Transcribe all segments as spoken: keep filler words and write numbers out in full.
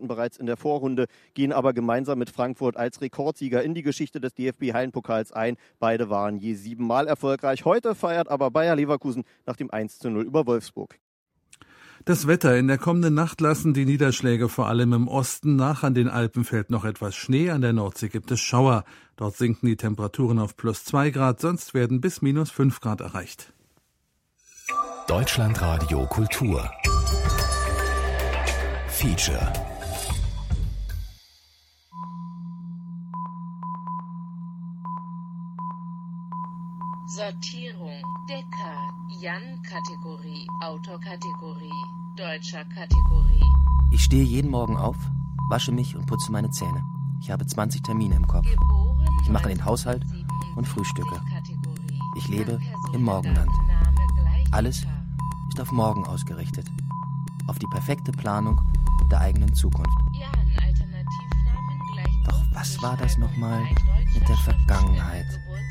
standen bereits in der Vorrunde, gehen aber gemeinsam mit Frankfurt als Rekordsieger in die Geschichte des D F B-Hallenpokals ein. Beide waren je siebenmal erfolgreich. Heute feiert aber Bayer Leverkusen nach dem eins zu null über Wolfsburg. Das Wetter: In der kommenden Nacht lassen die Niederschläge vor allem im Osten nach. An den Alpen fällt noch etwas Schnee, an der Nordsee gibt es Schauer. Dort sinken die Temperaturen auf plus zwei Grad, sonst werden bis minus fünf Grad erreicht. Deutschlandradio Kultur Feature. Sortierung: Decker, Jan-Kategorie, Autokategorie, deutscher Kategorie. Ich stehe jeden Morgen auf, wasche mich und putze meine Zähne. Ich habe zwanzig Termine im Kopf. Ich mache den Haushalt und frühstücke. Ich lebe im Morgenland. Alles ist auf morgen ausgerichtet. Auf die perfekte Planung der eigenen Zukunft. Doch was war das nochmal mit der Vergangenheit?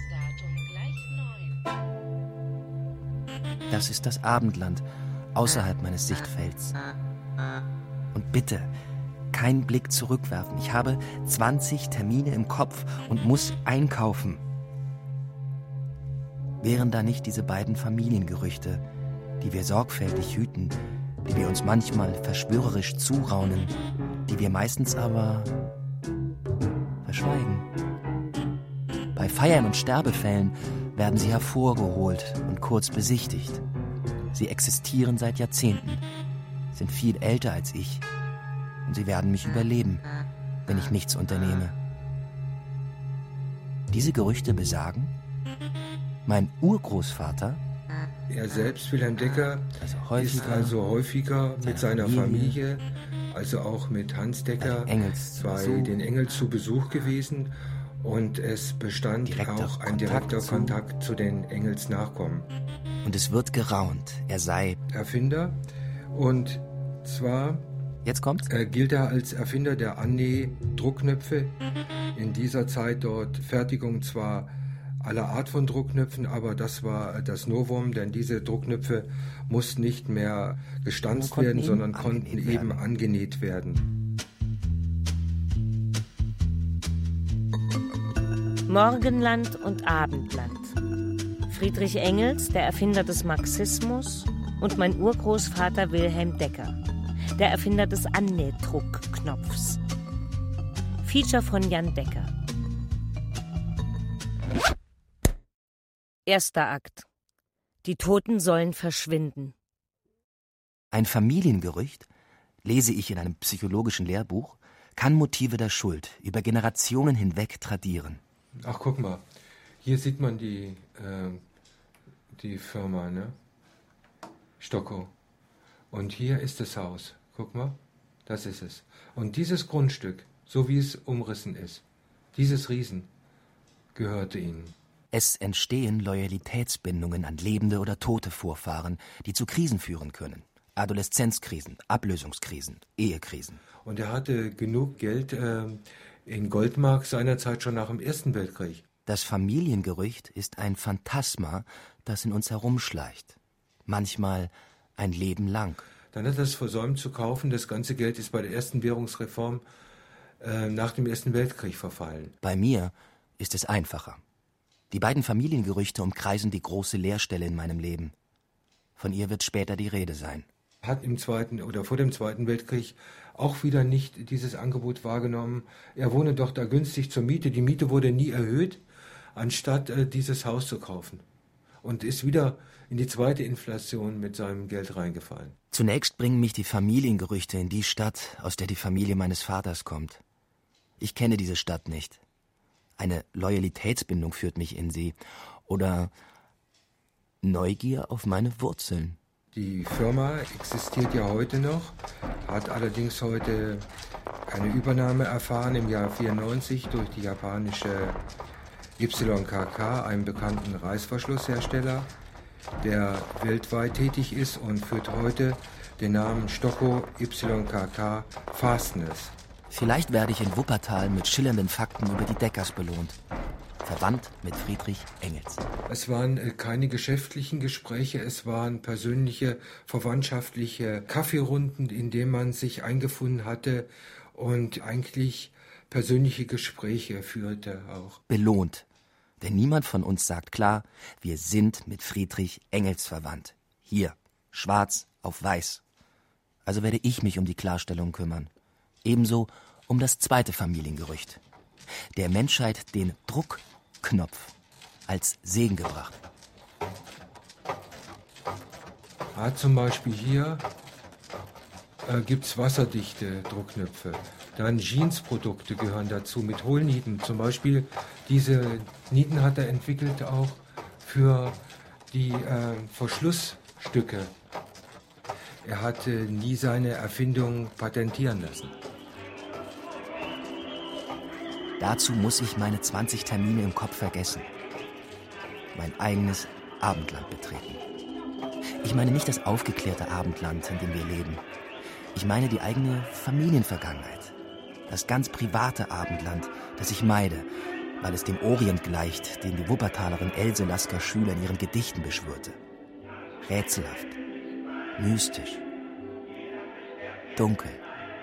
Das ist das Abendland, außerhalb meines Sichtfelds. Und bitte, keinen Blick zurückwerfen. Ich habe zwanzig Termine im Kopf und muss einkaufen. Wären da nicht diese beiden Familiengerüchte, die wir sorgfältig hüten, die wir uns manchmal verschwörerisch zuraunen, die wir meistens aber verschweigen? Bei Feiern und Sterbefällen werden sie hervorgeholt und kurz besichtigt. Sie existieren seit Jahrzehnten, sind viel älter als ich und sie werden mich überleben, wenn ich nichts unternehme. Diese Gerüchte besagen, mein Urgroßvater, er selbst, Wilhelm Decker, also häufiger, ist also häufiger mit seiner Familie, also auch mit Hans Decker, Engels bei den Engels zu Besuch gewesen. Und es bestand direkter auch ein direkter Kontakt zu, Kontakt zu den Engels Nachkommen. Und es wird geraunt, er sei Erfinder. Und zwar Jetzt kommt's. Äh, gilt er als Erfinder der Annäh-Druckknöpfe. In dieser Zeit dort Fertigung zwar aller Art von Druckknöpfen, aber das war das Novum, denn diese Druckknöpfe mussten nicht mehr gestanzt werden, sondern konnten eben angenäht werden. Morgenland und Abendland. Friedrich Engels, der Erfinder des Marxismus, und mein Urgroßvater Wilhelm Decker, der Erfinder des Annähdruckknopfs. Feature von Jan Decker. Erster Akt. Die Toten sollen verschwinden. Ein Familiengerücht, lese ich in einem psychologischen Lehrbuch, kann Motive der Schuld über Generationen hinweg tradieren. Ach, guck mal, hier sieht man die, äh, die Firma, ne? Stockow. Und hier ist das Haus. Guck mal, das ist es. Und dieses Grundstück, so wie es umrissen ist, dieses Riesen, gehörte ihnen. Es entstehen Loyalitätsbindungen an lebende oder tote Vorfahren, die zu Krisen führen können. Adoleszenzkrisen, Ablösungskrisen, Ehekrisen. Und er hatte genug Geld äh, in Goldmark seinerzeit schon nach dem Ersten Weltkrieg. Das Familiengerücht ist ein Phantasma, das in uns herumschleicht. Manchmal ein Leben lang. Dann hat er es versäumt zu kaufen. Das ganze Geld ist bei der ersten Währungsreform äh, nach dem Ersten Weltkrieg verfallen. Bei mir ist es einfacher. Die beiden Familiengerüchte umkreisen die große Leerstelle in meinem Leben. Von ihr wird später die Rede sein. Hat im Zweiten oder vor dem Zweiten Weltkrieg auch wieder nicht dieses Angebot wahrgenommen. Er wohne doch da günstig zur Miete. Die Miete wurde nie erhöht, anstatt äh, dieses Haus zu kaufen. Und ist wieder in die zweite Inflation mit seinem Geld reingefallen. Zunächst bringen mich die Familiengerüchte in die Stadt, aus der die Familie meines Vaters kommt. Ich kenne diese Stadt nicht. Eine Loyalitätsbindung führt mich in sie. Oder Neugier auf meine Wurzeln. Die Firma existiert ja heute noch, hat allerdings heute eine Übernahme erfahren im Jahr vierundneunzig durch die japanische Y K K, einen bekannten Reißverschlusshersteller, der weltweit tätig ist und führt heute den Namen Stockow Y K K Fasteners. Vielleicht werde ich in Wuppertal mit schillernden Fakten über die Deckers belohnt. Verwandt mit Friedrich Engels. Es waren äh, keine geschäftlichen Gespräche, es waren persönliche, verwandtschaftliche Kaffeerunden, in denen man sich eingefunden hatte und eigentlich persönliche Gespräche führte auch. Belohnt. Denn niemand von uns sagt klar, wir sind mit Friedrich Engels verwandt. Hier, schwarz auf weiß. Also werde ich mich um die Klarstellung kümmern. Ebenso um das zweite Familiengerücht. Der Menschheit den Druckknopf als Segen gebracht. Ja, zum Beispiel hier äh, gibt es wasserdichte Druckknöpfe. Dann Jeansprodukte gehören dazu mit Hohlnieten. Zum Beispiel diese Nieten hat er entwickelt auch für die äh, Verschlussstücke. Er hatte nie seine Erfindung patentieren lassen. Dazu muss ich meine zwanzig Termine im Kopf vergessen. Mein eigenes Abendland betreten. Ich meine nicht das aufgeklärte Abendland, in dem wir leben. Ich meine die eigene Familienvergangenheit. Das ganz private Abendland, das ich meide, weil es dem Orient gleicht, den die Wuppertalerin Else Lasker-Schüler in ihren Gedichten beschwörte. Rätselhaft, mystisch, dunkel.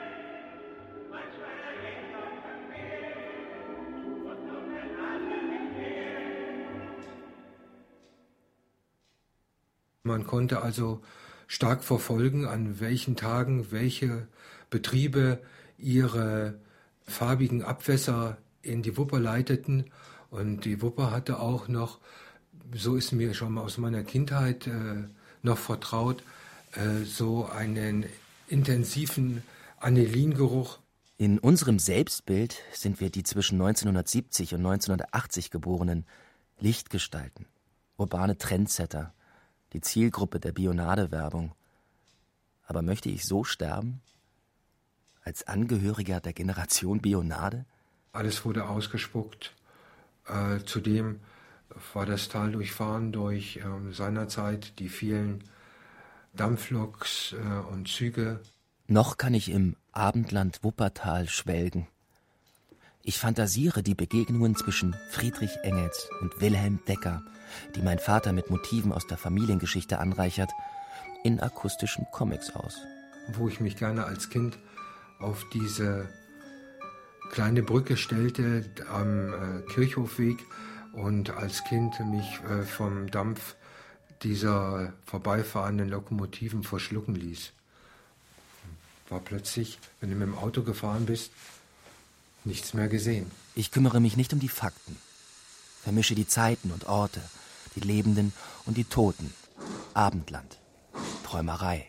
Man konnte also stark verfolgen, an welchen Tagen welche Betriebe ihre farbigen Abwässer in die Wupper leiteten. Und die Wupper hatte auch noch, so ist mir schon mal aus meiner Kindheit äh, noch vertraut, äh, so einen intensiven Anilingeruch. In unserem Selbstbild sind wir die zwischen neunzehnhundertsiebzig und neunzehnhundertachtzig geborenen Lichtgestalten, urbane Trendsetter, die Zielgruppe der Bionade-Werbung. Aber möchte ich so sterben? Als Angehöriger der Generation Bionade? Alles wurde ausgespuckt. Äh, zudem war das Tal durchfahren durch äh, seinerzeit die vielen Dampfloks äh, und Züge. Noch kann ich im Abendland Wuppertal schwelgen. Ich fantasiere die Begegnungen zwischen Friedrich Engels und Wilhelm Decker, die mein Vater mit Motiven aus der Familiengeschichte anreichert, in akustischen Comics aus. Wo ich mich gerne als Kind auf diese kleine Brücke stellte am äh, Kirchhofweg und als Kind mich äh, vom Dampf dieser vorbeifahrenden Lokomotiven verschlucken ließ. War plötzlich, wenn du mit dem Auto gefahren bist, nichts mehr gesehen. Ich kümmere mich nicht um die Fakten, vermische die Zeiten und Orte, die Lebenden und die Toten. Abendland. Träumerei.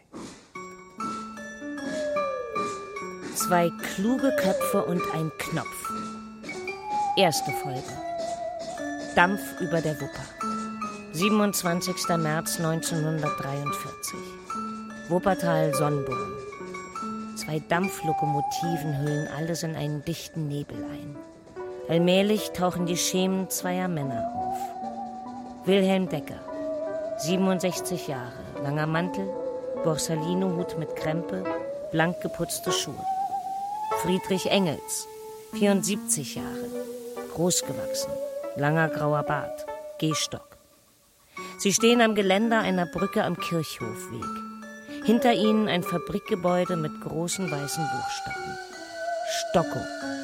Zwei kluge Köpfe und ein Knopf. Erste Folge. Dampf über der Wupper. siebenundzwanzigster März neunzehnhundertdreiundvierzig. Wuppertal Sonnborn. Zwei Dampflokomotiven hüllen alles in einen dichten Nebel ein. Allmählich tauchen die Schemen zweier Männer auf. Wilhelm Decker, siebenundsechzig Jahre, langer Mantel, Borsalino-Hut mit Krempe, blank geputzte Schuhe. Friedrich Engels, vierundsiebzig Jahre, großgewachsen, langer grauer Bart, Gehstock. Sie stehen am Geländer einer Brücke am Kirchhofweg. Hinter ihnen ein Fabrikgebäude mit großen weißen Buchstaben. Stocko.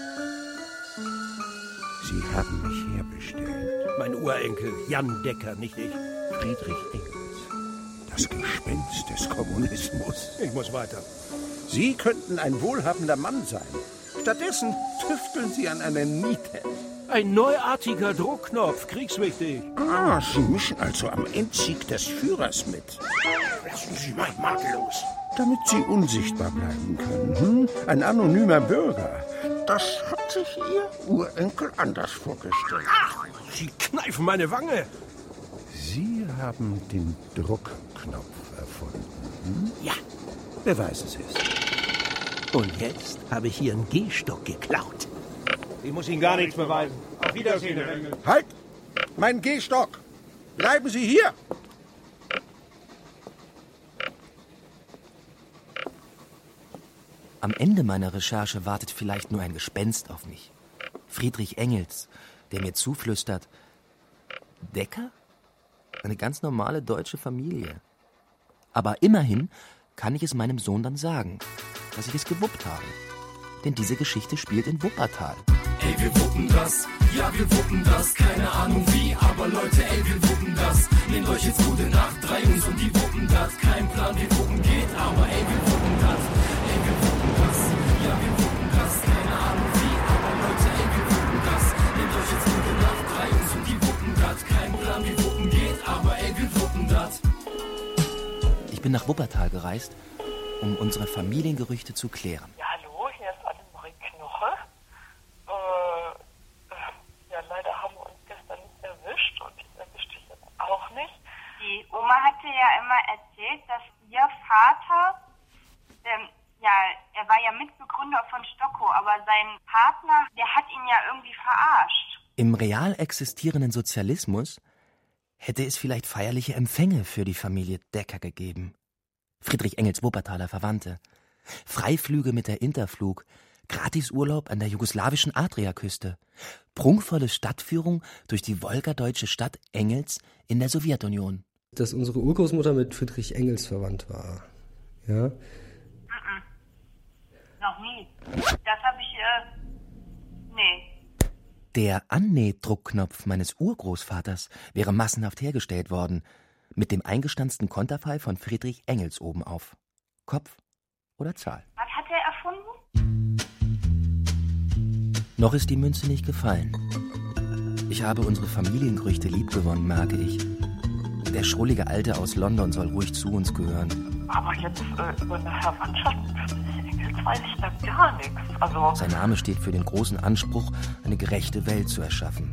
Sie haben mich herbestellt. Mein Urenkel, Jan Decker, nicht ich. Friedrich Engels. Das Gespenst des Kommunismus. Ich muss weiter. Sie könnten ein wohlhabender Mann sein. Stattdessen tüfteln Sie an einer Niete. Ein neuartiger Druckknopf, kriegswichtig. Ah, Sie mischen also am Endsieg des Führers mit. Lassen Sie mich makellos. Damit Sie unsichtbar bleiben können. Hm? Ein anonymer Bürger. Das hat sich Ihr Urenkel anders vorgestellt. Ach, Sie kneifen meine Wange. Sie haben den Druckknopf erfunden. Hm? Ja. Beweisen Sie es. Und jetzt habe ich hier einen Gehstock geklaut. Ich muss Ihnen gar nichts beweisen. Auf Wiedersehen, Herr Engel. Halt! Mein Gehstock! Bleiben Sie hier! Am Ende meiner Recherche wartet vielleicht nur ein Gespenst auf mich. Friedrich Engels, der mir zuflüstert: Decker? Eine ganz normale deutsche Familie. Aber immerhin kann ich es meinem Sohn dann sagen, dass ich es gewuppt habe. denn diese Geschichte spielt in Wuppertal. Ey, wir wuppen das, ja, wir wuppen das, keine Ahnung wie, aber Leute, ey, wir wuppen das. Nehmt euch jetzt gute Nacht, drei Jungs und die wuppen das. Kein Plan, wie wuppen geht, aber ey, wir wuppen das. Ey, wir wuppen das, ja, wir wuppen das, keine Ahnung wie, aber Leute, ey, wir wuppen das. Nehmt euch jetzt gute Nacht, drei Jungs und die wuppen das. Kein Plan, wie wuppen geht, aber ey, wir wuppen das. Ich bin nach Wuppertal gereist, um unsere Familiengerüchte zu klären. Ja, hallo, hier ist Annemarie Knoche. Äh, ja, leider haben wir uns gestern nicht erwischt und ich erwische dich jetzt auch nicht. Die Oma hatte ja immer erzählt, dass ihr Vater, ähm, ja, er war ja Mitbegründer von Stocko, aber sein Partner, der hat ihn ja irgendwie verarscht. Im real existierenden Sozialismus hätte es vielleicht feierliche Empfänge für die Familie Decker gegeben. Friedrich Engels Wuppertaler Verwandte. Freiflüge mit der Interflug. Gratisurlaub an der jugoslawischen Adriaküste. Prunkvolle Stadtführung durch die wolgadeutsche Stadt Engels in der Sowjetunion. Dass unsere Urgroßmutter mit Friedrich Engels verwandt war. Ja? Mm-mm. Noch nie. Das habe ich, äh, nee. Der Annähdruckknopf meines Urgroßvaters wäre massenhaft hergestellt worden, mit dem eingestanzten Konterfei von Friedrich Engels oben auf. Kopf oder Zahl? Was hat er erfunden? Noch ist die Münze nicht gefallen. Ich habe unsere Familiengerüchte liebgewonnen, merke ich. Der schrullige Alte aus London soll ruhig zu uns gehören. Aber jetzt äh, über eine Verwandtschaft mit Engels weiß ich da gar nichts. Also sein Name steht für den großen Anspruch, eine gerechte Welt zu erschaffen.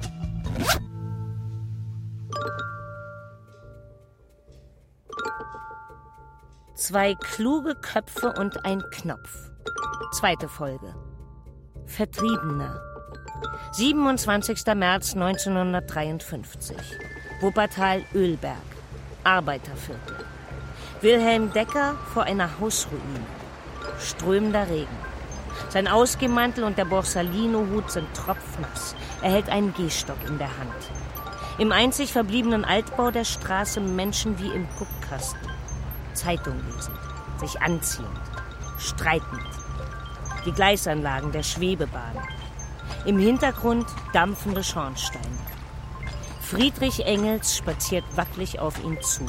Zwei kluge Köpfe und ein Knopf. Zweite Folge. Vertriebene. siebenundzwanzigster März neunzehnhundertdreiundfünfzig. Wuppertal-Ölberg. Arbeiterviertel. Wilhelm Decker vor einer Hausruine. Strömender Regen. Sein Ausgehmantel und der Borsalino-Hut sind tropfnass. Er hält einen Gehstock in der Hand. Im einzig verbliebenen Altbau der Straße Menschen wie im Guckkasten. Zeitung lesend, sich anziehend, streitend. Die Gleisanlagen der Schwebebahn. Im Hintergrund dampfende Schornsteine. Friedrich Engels spaziert wackelig auf ihn zu.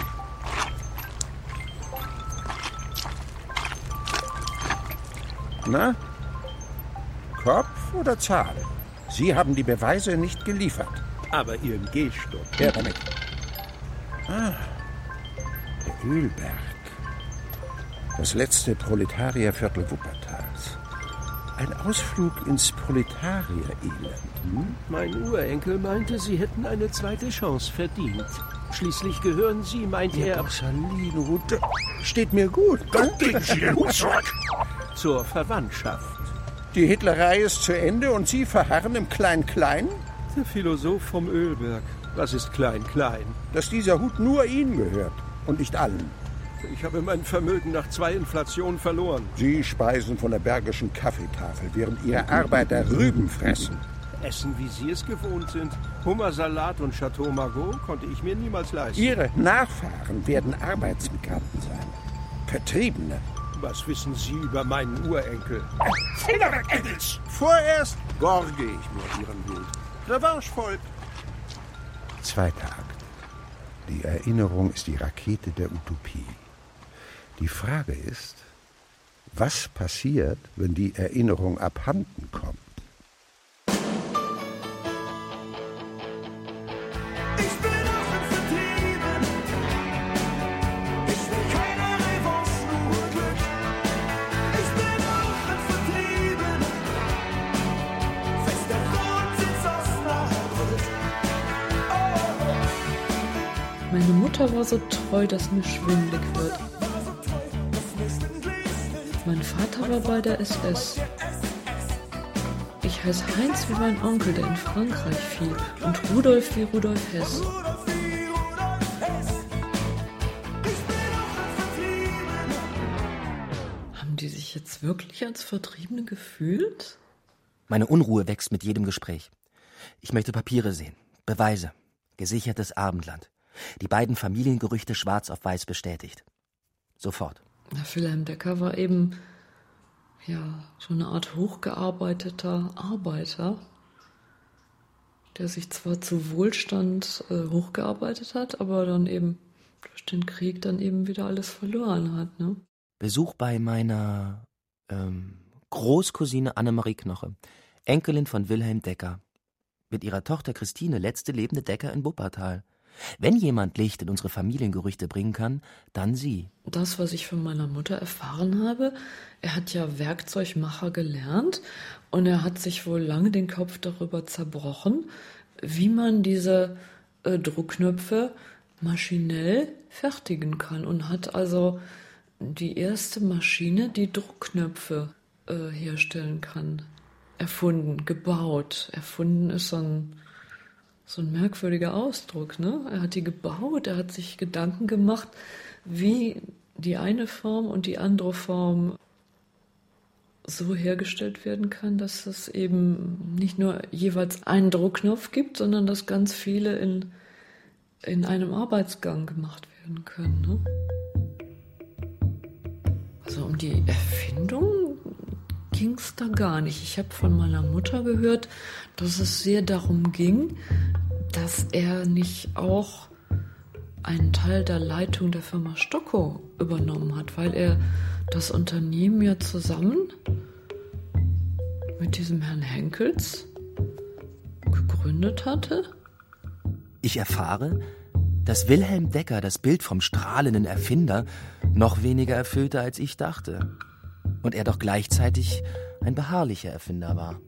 Na? Kopf oder Zahl? Sie haben die Beweise nicht geliefert. Aber Ihren Gehstock. Her damit. Ah, der Ölberg. Das letzte Proletarierviertel Wuppertals. Ein Ausflug ins Proletarierelend. Hm? Mein Urenkel meinte, Sie hätten eine zweite Chance verdient. Schließlich gehören Sie, meint Der er... Borsalino, steht mir gut. Dann legen Sie den Hut zurück. Zur Verwandtschaft. Die Hitlerei ist zu Ende und Sie verharren im Klein-Klein? Der Philosoph vom Ölberg. Was ist Klein-Klein? Dass dieser Hut nur Ihnen gehört und nicht allen. Ich habe mein Vermögen nach zwei Inflationen verloren. Sie speisen von der bergischen Kaffeetafel, während Ihre Arbeiter Rüben fressen. Essen, wie Sie es gewohnt sind. Hummersalat und Chateau Margaux konnte ich mir niemals leisten. Ihre Nachfahren werden Arbeitsmigranten sein. Vertriebene. Was wissen Sie über meinen Urenkel? Finger weg, Engels! Vorerst gorge ich mir Ihren Blut. Revanche folgt. Zweiter Akt. Die Erinnerung ist die Rakete der Utopie. Die Frage ist, was passiert, wenn die Erinnerung abhanden kommt? Meine Mutter war so treu, dass mir schwindelig wird. Mein Vater war bei der S S. Ich heiße Heinz wie mein Onkel, der in Frankreich fiel. Und Rudolf wie Rudolf Hess. Haben die sich jetzt wirklich als Vertriebene gefühlt? Meine Unruhe wächst mit jedem Gespräch. Ich möchte Papiere sehen, Beweise, gesichertes Abendland. Die beiden Familiengerüchte schwarz auf weiß bestätigt. Sofort. Na, Wilhelm Decker war eben ja, so eine Art hochgearbeiteter Arbeiter, der sich zwar zu Wohlstand äh, hochgearbeitet hat, aber dann eben durch den Krieg dann eben wieder alles verloren hat. Ne? Besuch bei meiner ähm, Großcousine Annemarie Knoche, Enkelin von Wilhelm Decker. Mit ihrer Tochter Christine, letzte lebende Decker in Wuppertal. Wenn jemand Licht in unsere Familiengerüchte bringen kann, dann sie. Das, was ich von meiner Mutter erfahren habe, er hat ja Werkzeugmacher gelernt und er hat sich wohl lange den Kopf darüber zerbrochen, wie man diese äh, Druckknöpfe maschinell fertigen kann und hat also die erste Maschine, die Druckknöpfe äh, herstellen kann, erfunden, gebaut. Erfunden ist so ein So ein merkwürdiger Ausdruck, ne? Er hat die gebaut, er hat sich Gedanken gemacht, wie die eine Form und die andere Form so hergestellt werden kann, dass es eben nicht nur jeweils einen Druckknopf gibt, sondern dass ganz viele in, in einem Arbeitsgang gemacht werden können, ne? Also um die Erfindung ging es da gar nicht. Ich habe von meiner Mutter gehört, dass es sehr darum ging, dass er nicht auch einen Teil der Leitung der Firma Stockow übernommen hat, weil er das Unternehmen ja zusammen mit diesem Herrn Henkels gegründet hatte. Ich erfahre, dass Wilhelm Decker das Bild vom strahlenden Erfinder noch weniger erfüllte, als ich dachte. Und er doch gleichzeitig ein beharrlicher Erfinder war.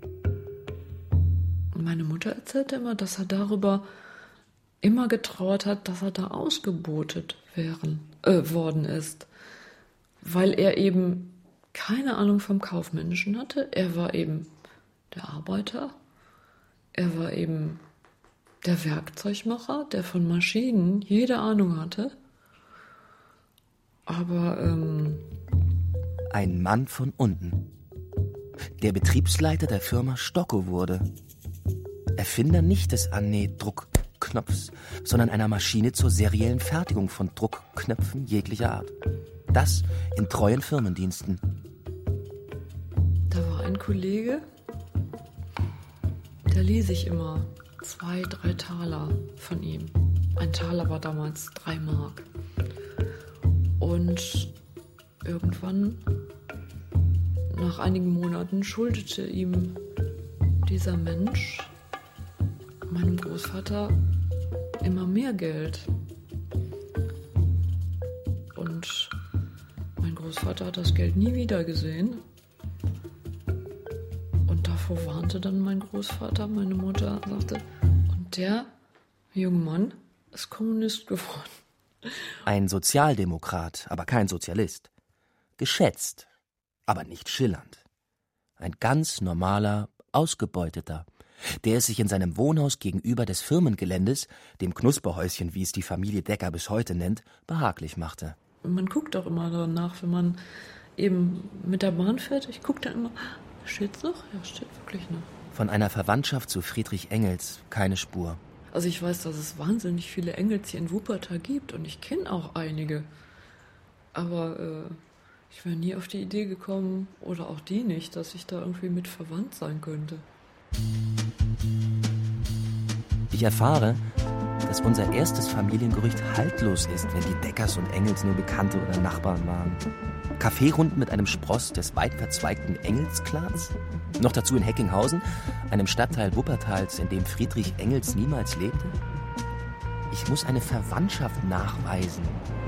Meine Mutter erzählte immer, dass er darüber immer getrauert hat, dass er da ausgebotet wären, äh, worden ist. Weil er eben keine Ahnung vom Kaufmännischen hatte. Er war eben der Arbeiter. Er war eben der Werkzeugmacher, der von Maschinen jede Ahnung hatte. Aber, ähm... ein Mann von unten. Der Betriebsleiter der Firma Stockow wurde. Erfinder nicht des Annähdruckknopfs, sondern einer Maschine zur seriellen Fertigung von Druckknöpfen jeglicher Art. Das in treuen Firmendiensten. Da war ein Kollege, der ließ ich immer zwei, drei Taler von ihm. Ein Taler war damals drei Mark. Und irgendwann, nach einigen Monaten, schuldete ihm dieser Mensch, meinem Großvater, immer mehr Geld. Und mein Großvater hat das Geld nie wieder gesehen. Und davor warnte dann mein Großvater, meine Mutter sagte, und der junge Mann ist Kommunist geworden. Ein Sozialdemokrat, aber kein Sozialist. Geschätzt, aber nicht schillernd. Ein ganz normaler, Ausgebeuteter, der es sich in seinem Wohnhaus gegenüber des Firmengeländes, dem Knusperhäuschen, wie es die Familie Decker bis heute nennt, behaglich machte. Man guckt auch immer danach, wenn man eben mit der Bahn fährt. Ich gucke dann immer, steht's noch? Ja, steht wirklich noch. Von einer Verwandtschaft zu Friedrich Engels keine Spur. Also ich weiß, dass es wahnsinnig viele Engels hier in Wuppertal gibt und ich kenne auch einige. Aber äh, ich wäre nie auf die Idee gekommen, oder auch die nicht, dass ich da irgendwie mit verwandt sein könnte. Ich erfahre, dass unser erstes Familiengerücht haltlos ist, wenn die Deckers und Engels nur Bekannte oder Nachbarn waren. Kaffeerunden mit einem Spross des weit verzweigten Engelsclans? Noch dazu in Heckinghausen, einem Stadtteil Wuppertals, in dem Friedrich Engels niemals lebte? Ich muss eine Verwandtschaft nachweisen.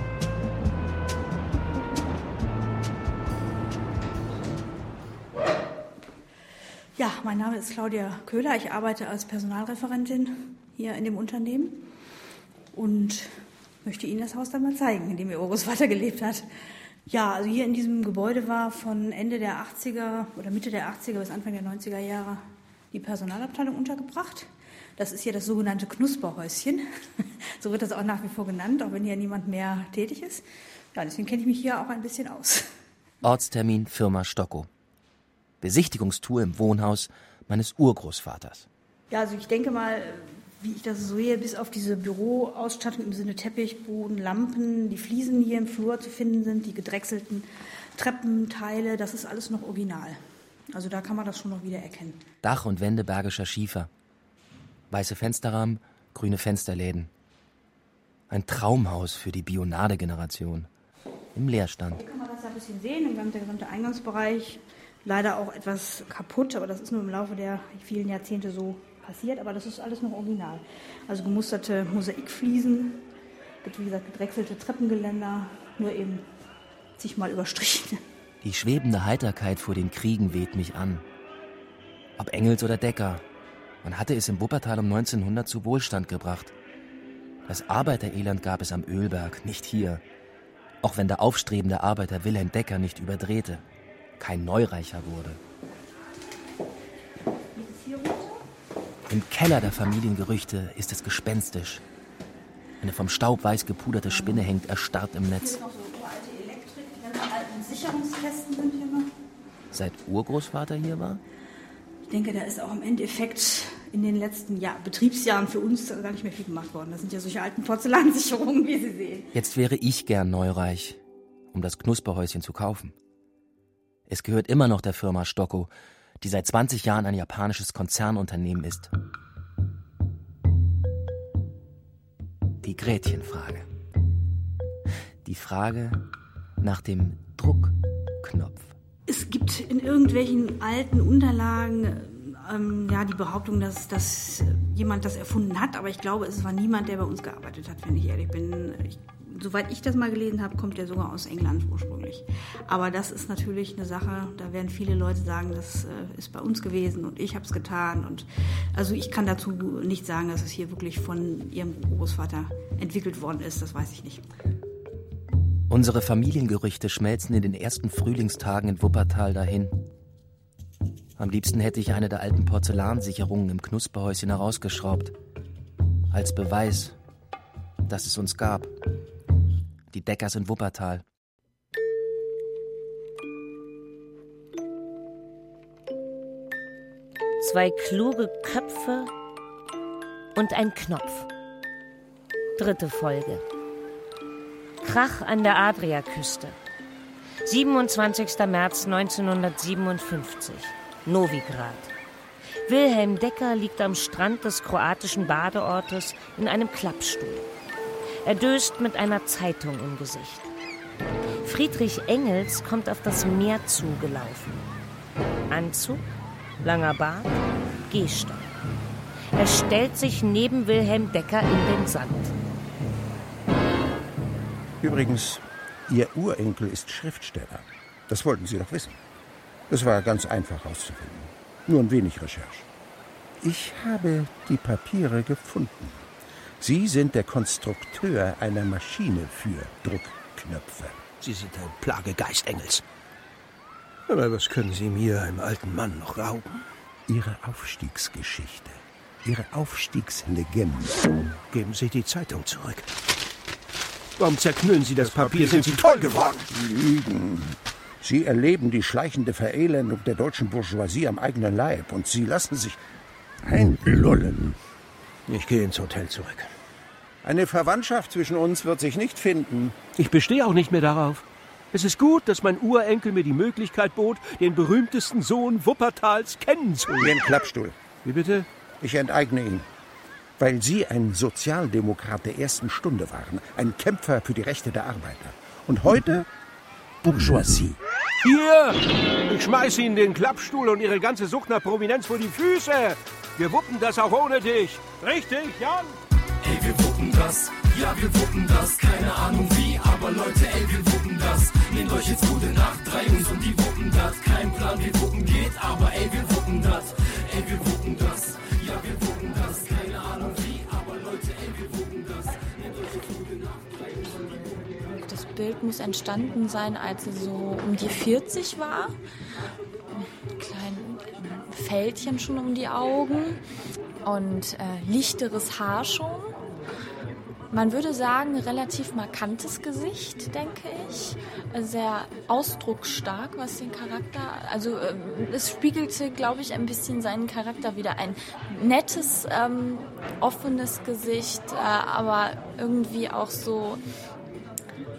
Ja, mein Name ist Claudia Köhler. Ich arbeite als Personalreferentin hier in dem Unternehmen und möchte Ihnen das Haus dann mal zeigen, in dem Ihr Großvater gelebt hat. Ja, also hier in diesem Gebäude war von Ende der achtziger oder Mitte der achtziger bis Anfang der neunziger Jahre die Personalabteilung untergebracht. Das ist hier das sogenannte Knusperhäuschen. So wird das auch nach wie vor genannt, auch wenn hier niemand mehr tätig ist. Ja, deswegen kenne ich mich hier auch ein bisschen aus. Ortstermin Firma Stockow. Besichtigungstour im Wohnhaus meines Urgroßvaters. Ja, also ich denke mal, wie ich das so sehe, bis auf diese Büroausstattung im Sinne Teppich, Boden, Lampen, die Fliesen hier im Flur zu finden sind, die gedrechselten Treppenteile, das ist alles noch original. Also da kann man das schon noch wieder erkennen. Dach und Wände bergischer Schiefer. Weiße Fensterrahmen, grüne Fensterläden. Ein Traumhaus für die Bionade-Generation. Im Leerstand. Hier kann man das ja ein bisschen sehen, der gesamte Eingangsbereich. Leider auch etwas kaputt, aber das ist nur im Laufe der vielen Jahrzehnte so passiert. Aber das ist alles noch original. Also gemusterte Mosaikfliesen, wie gesagt gedrechselte Treppengeländer, nur eben zigmal überstrichen. Die schwebende Heiterkeit vor den Kriegen weht mich an. Ob Engels oder Decker, man hatte es im Wuppertal um neunzehnhundert zu Wohlstand gebracht. Das Arbeiterelend gab es am Ölberg, nicht hier. Auch wenn der aufstrebende Arbeiter Wilhelm Decker nicht überdrehte, kein Neureicher wurde. Im Keller der Familiengerüchte ist es gespenstisch. Eine vom Staub weiß gepuderte Spinne hängt erstarrt im Netz. Hier ist noch so uralte Elektrik, die ganzen alten Sicherungskästen sind hier noch. Seit Urgroßvater hier war? Ich denke, da ist auch im Endeffekt in den letzten Jahr, Betriebsjahren für uns gar nicht mehr viel gemacht worden. Das sind ja solche alten Porzellansicherungen, wie Sie sehen. Jetzt wäre ich gern neureich, um das Knusperhäuschen zu kaufen. Es gehört immer noch der Firma Stocko, die seit zwanzig Jahren ein japanisches Konzernunternehmen ist. Die Gretchenfrage. Die Frage nach dem Druckknopf. Es gibt in irgendwelchen alten Unterlagen ähm, ja, die Behauptung, dass, dass jemand das erfunden hat. Aber ich glaube, es war niemand, der bei uns gearbeitet hat, wenn ich ehrlich bin. Ich, soweit ich das mal gelesen habe, kommt der sogar aus England ursprünglich. Aber das ist natürlich eine Sache, da werden viele Leute sagen, das äh, ist bei uns gewesen und ich habe es getan. Und also ich kann dazu nicht sagen, dass es hier wirklich von ihrem Großvater entwickelt worden ist. Das weiß ich nicht. Unsere Familiengerüchte schmelzen in den ersten Frühlingstagen in Wuppertal dahin. Am liebsten hätte ich eine der alten Porzellansicherungen im Knusperhäuschen herausgeschraubt. Als Beweis, dass es uns gab. Die Deckers in Wuppertal. Zwei kluge Köpfe und ein Knopf. Dritte Folge. Krach an der Adriaküste. siebenundzwanzigster März neunzehnhundertsiebenundfünfzig. Novigrad. Wilhelm Decker liegt am Strand des kroatischen Badeortes in einem Klappstuhl. Er döst mit einer Zeitung im Gesicht. Friedrich Engels kommt auf das Meer zugelaufen. Anzug, langer Bart, Gehstock. Er stellt sich neben Wilhelm Decker in den Sand. Übrigens, Ihr Urenkel ist Schriftsteller. Das wollten Sie doch wissen. Das war ganz einfach herauszufinden. Nur ein wenig Recherche. Ich habe die Papiere gefunden. Sie sind der Konstrukteur einer Maschine für Druckknöpfe. Sie sind ein Plagegeist, Engels. Aber was können Sie mir, einem alten Mann, noch rauben? Ihre Aufstiegsgeschichte. Ihre Aufstiegslegende. Geben Sie die Zeitung zurück. Warum zerknüllen Sie das, das Papier? Papier? Sind Sie toll geworden? Lügen. Sie erleben die schleichende Verelendung der deutschen Bourgeoisie am eigenen Leib und Sie lassen sich einlullen. Ich gehe ins Hotel zurück. Eine Verwandtschaft zwischen uns wird sich nicht finden. Ich bestehe auch nicht mehr darauf. Es ist gut, dass mein Urenkel mir die Möglichkeit bot, den berühmtesten Sohn Wuppertals kennenzulernen. Den Klappstuhl. Wie bitte? Ich enteigne ihn. Weil Sie ein Sozialdemokrat der ersten Stunde waren. Ein Kämpfer für die Rechte der Arbeiter. Und heute Bourgeoisie. Hier! Ich schmeiße Ihnen den Klappstuhl und Ihre ganze Sucht nach Prominenz vor die Füße. Wir wuppen das auch ohne dich. Richtig, Jan? Ey, wir wuppen das. Ja, wir wuppen das. Keine Ahnung wie, aber Leute, ey, wir wuppen das. Nehmt euch jetzt gute Nacht, drei Jungs und die wuppen das. Kein Plan, wie wuppen geht, aber ey, wir wuppen das. Ey, wir wuppen das. Ja, wir wuppen das. Keine Ahnung wie, aber Leute, ey, wir wuppen das. Nehmt euch jetzt gute Nacht, drei Jungs und die wuppen das. Das Bild muss entstanden sein, als sie so um die vierzig war. Ein kleines Fältchen schon um die Augen und äh, lichteres Haar schon. Man würde sagen, relativ markantes Gesicht, denke ich. Sehr ausdrucksstark, was den Charakter... Also äh, es spiegelte, glaube ich, ein bisschen seinen Charakter wider. Ein nettes, ähm, offenes Gesicht, äh, aber irgendwie auch so...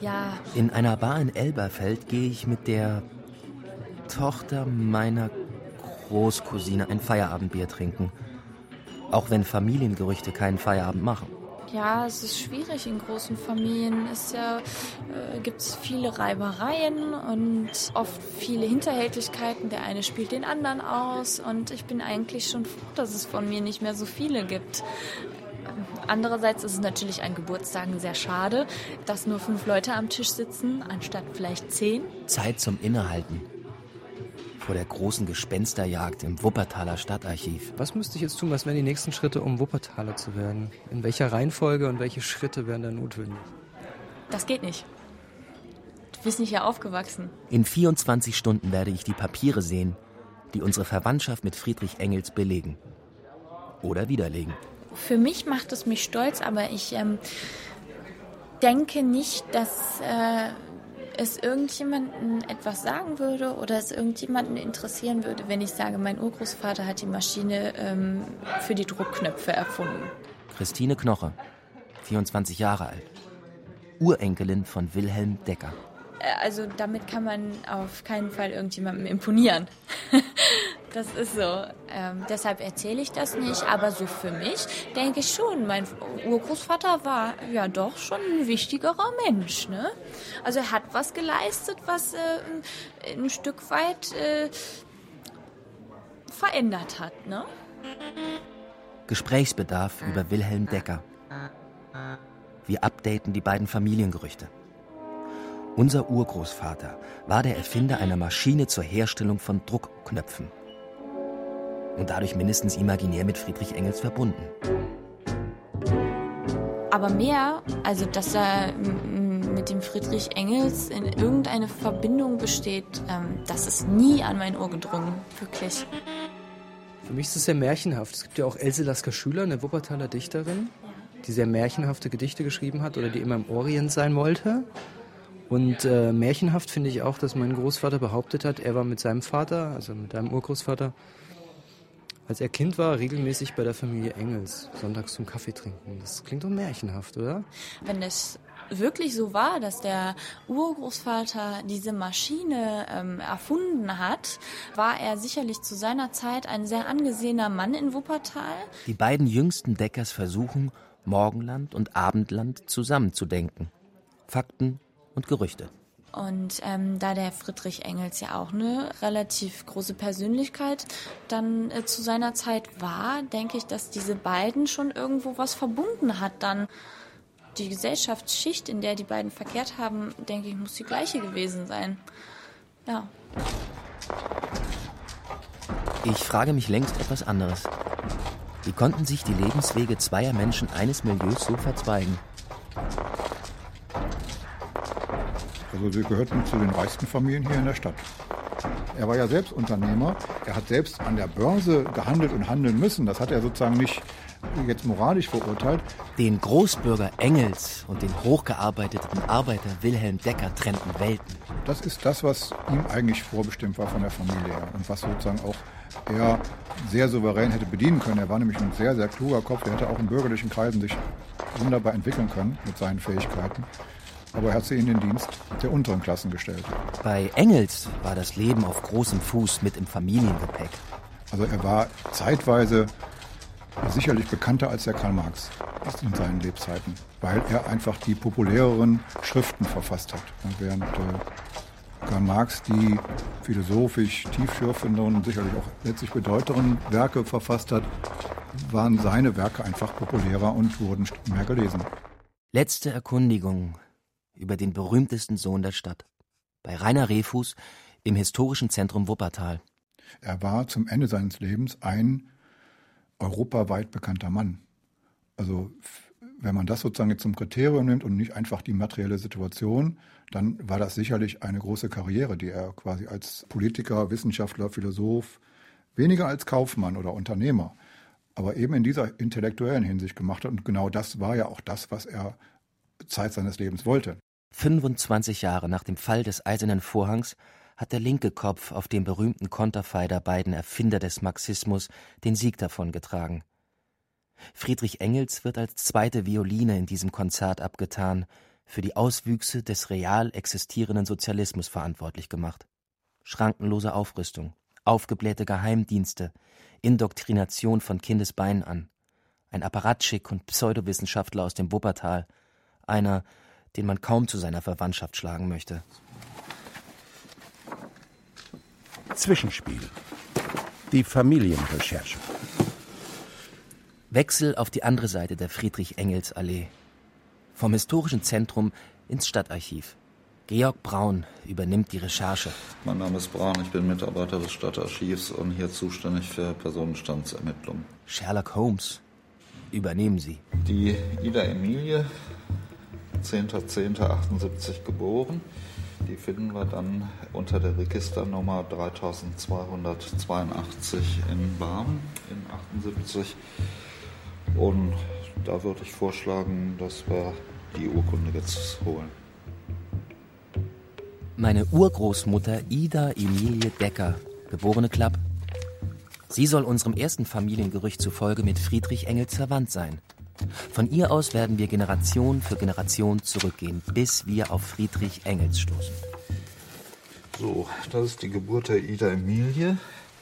Ja. In einer Bar in Elberfeld gehe ich mit der Tochter meiner Großcousine ein Feierabendbier trinken. Auch wenn Familiengerüchte keinen Feierabend machen. Ja, es ist schwierig in großen Familien. Es ja, äh, gibt viele Reibereien und oft viele Hinterhältigkeiten. Der eine spielt den anderen aus und ich bin eigentlich schon froh, dass es von mir nicht mehr so viele gibt. Andererseits ist es natürlich an Geburtstagen sehr schade, dass nur fünf Leute am Tisch sitzen, anstatt vielleicht zehn. Zeit zum Innehalten. Vor der großen Gespensterjagd im Wuppertaler Stadtarchiv. Was müsste ich jetzt tun? Was wären die nächsten Schritte, um Wuppertaler zu werden? In welcher Reihenfolge und welche Schritte wären da notwendig? Das geht nicht. Du bist nicht hier aufgewachsen. In vierundzwanzig Stunden werde ich die Papiere sehen, die unsere Verwandtschaft mit Friedrich Engels belegen. Oder widerlegen. Für mich macht es mich stolz, aber ich ähm, denke nicht, dass äh, es irgendjemanden etwas sagen würde oder es irgendjemanden interessieren würde, wenn ich sage, mein Urgroßvater hat die Maschine ähm, für die Druckknöpfe erfunden. Christine Knoche, vierundzwanzig Jahre alt. Urenkelin von Wilhelm Decker. Also damit kann man auf keinen Fall irgendjemandem imponieren. Das ist so. Ähm, deshalb erzähle ich das nicht. Aber so für mich denke ich schon, mein Urgroßvater war ja doch schon ein wichtigerer Mensch. Ne? Also er hat was geleistet, was äh, ein Stück weit äh, verändert hat. Ne? Gesprächsbedarf über Wilhelm Decker. Wir updaten die beiden Familiengerüchte. Unser Urgroßvater war der Erfinder einer Maschine zur Herstellung von Druckknöpfen. Und dadurch mindestens imaginär mit Friedrich Engels verbunden. Aber mehr, also dass er mit dem Friedrich Engels in irgendeine Verbindung besteht, ähm, das ist nie an mein Ohr gedrungen, wirklich. Für mich ist es sehr märchenhaft. Es gibt ja auch Else Lasker-Schüler, eine Wuppertaler Dichterin, die sehr märchenhafte Gedichte geschrieben hat oder die immer im Orient sein wollte. Und äh, märchenhaft finde ich auch, dass mein Großvater behauptet hat, er war mit seinem Vater, also mit seinem Urgroßvater, als er Kind war, regelmäßig bei der Familie Engels, sonntags zum Kaffee trinken. Das klingt doch märchenhaft, oder? Wenn es wirklich so war, dass der Urgroßvater diese Maschine ähm, erfunden hat, war er sicherlich zu seiner Zeit ein sehr angesehener Mann in Wuppertal. Die beiden jüngsten Deckers versuchen, Morgenland und Abendland zusammenzudenken. Fakten und Gerüchte. Und ähm, da der Friedrich Engels ja auch eine relativ große Persönlichkeit dann äh, zu seiner Zeit war, denke ich, dass diese beiden schon irgendwo was verbunden hat. Dann die Gesellschaftsschicht, in der die beiden verkehrt haben, denke ich, muss die gleiche gewesen sein. Ja. Ich frage mich längst etwas anderes. Wie konnten sich die Lebenswege zweier Menschen eines Milieus so verzweigen? Also sie gehörten zu den reichsten Familien hier in der Stadt. Er war ja selbst Unternehmer. Er hat selbst an der Börse gehandelt und handeln müssen. Das hat er sozusagen nicht jetzt moralisch verurteilt. Den Großbürger Engels und den hochgearbeiteten Arbeiter Wilhelm Decker trennten Welten. Das ist das, was ihm eigentlich vorbestimmt war von der Familie her und was sozusagen auch er sehr souverän hätte bedienen können. Er war nämlich ein sehr, sehr kluger Kopf. Er hätte auch in bürgerlichen Kreisen sich wunderbar entwickeln können mit seinen Fähigkeiten. Aber er hat sie in den Dienst der unteren Klassen gestellt. Bei Engels war das Leben auf großem Fuß mit im Familiengepäck. Also er war zeitweise sicherlich bekannter als der Karl Marx in seinen Lebzeiten, weil er einfach die populäreren Schriften verfasst hat. Während äh, Karl Marx die philosophisch tiefschürfenden und sicherlich auch letztlich bedeutenderen Werke verfasst hat, waren seine Werke einfach populärer und wurden mehr gelesen. Letzte Erkundigung über den berühmtesten Sohn der Stadt. Bei Rainer Rehfuß im historischen Zentrum Wuppertal. Er war zum Ende seines Lebens ein europaweit bekannter Mann. Also wenn man das sozusagen jetzt zum Kriterium nimmt und nicht einfach die materielle Situation, dann war das sicherlich eine große Karriere, die er quasi als Politiker, Wissenschaftler, Philosoph, weniger als Kaufmann oder Unternehmer, aber eben in dieser intellektuellen Hinsicht gemacht hat. Und genau das war ja auch das, was er Zeit seines Lebens wollte. fünfundzwanzig Jahre nach dem Fall des Eisernen Vorhangs hat der linke Kopf auf dem berühmten Konterfei der beiden Erfinder des Marxismus den Sieg davongetragen. Friedrich Engels wird als zweite Violine in diesem Konzert abgetan, für die Auswüchse des real existierenden Sozialismus verantwortlich gemacht. Schrankenlose Aufrüstung, aufgeblähte Geheimdienste, Indoktrination von Kindesbeinen an. Ein Apparatschick und Pseudowissenschaftler aus dem Wuppertal. Einer, den man kaum zu seiner Verwandtschaft schlagen möchte. Zwischenspiel. Die Familienrecherche. Wechsel auf die andere Seite der Friedrich-Engels-Allee. Vom historischen Zentrum ins Stadtarchiv. Georg Braun übernimmt die Recherche. Mein Name ist Braun, ich bin Mitarbeiter des Stadtarchivs und hier zuständig für Personenstandsermittlungen. Sherlock Holmes, übernehmen Sie. Die Ida Emilie, zehnter zehnter achtundsiebzig geboren. Die finden wir dann unter der Registernummer dreitausendzweihundertzweiundachtzig in Barmen in achtundsiebzig. Und da würde ich vorschlagen, dass wir die Urkunde jetzt holen. Meine Urgroßmutter Ida Emilie Decker, geborene Klapp. Sie soll unserem ersten Familiengerücht zufolge mit Friedrich Engels verwandt sein. Von ihr aus werden wir Generation für Generation zurückgehen, bis wir auf Friedrich Engels stoßen. So, das ist die Geburt der Ida Emilie.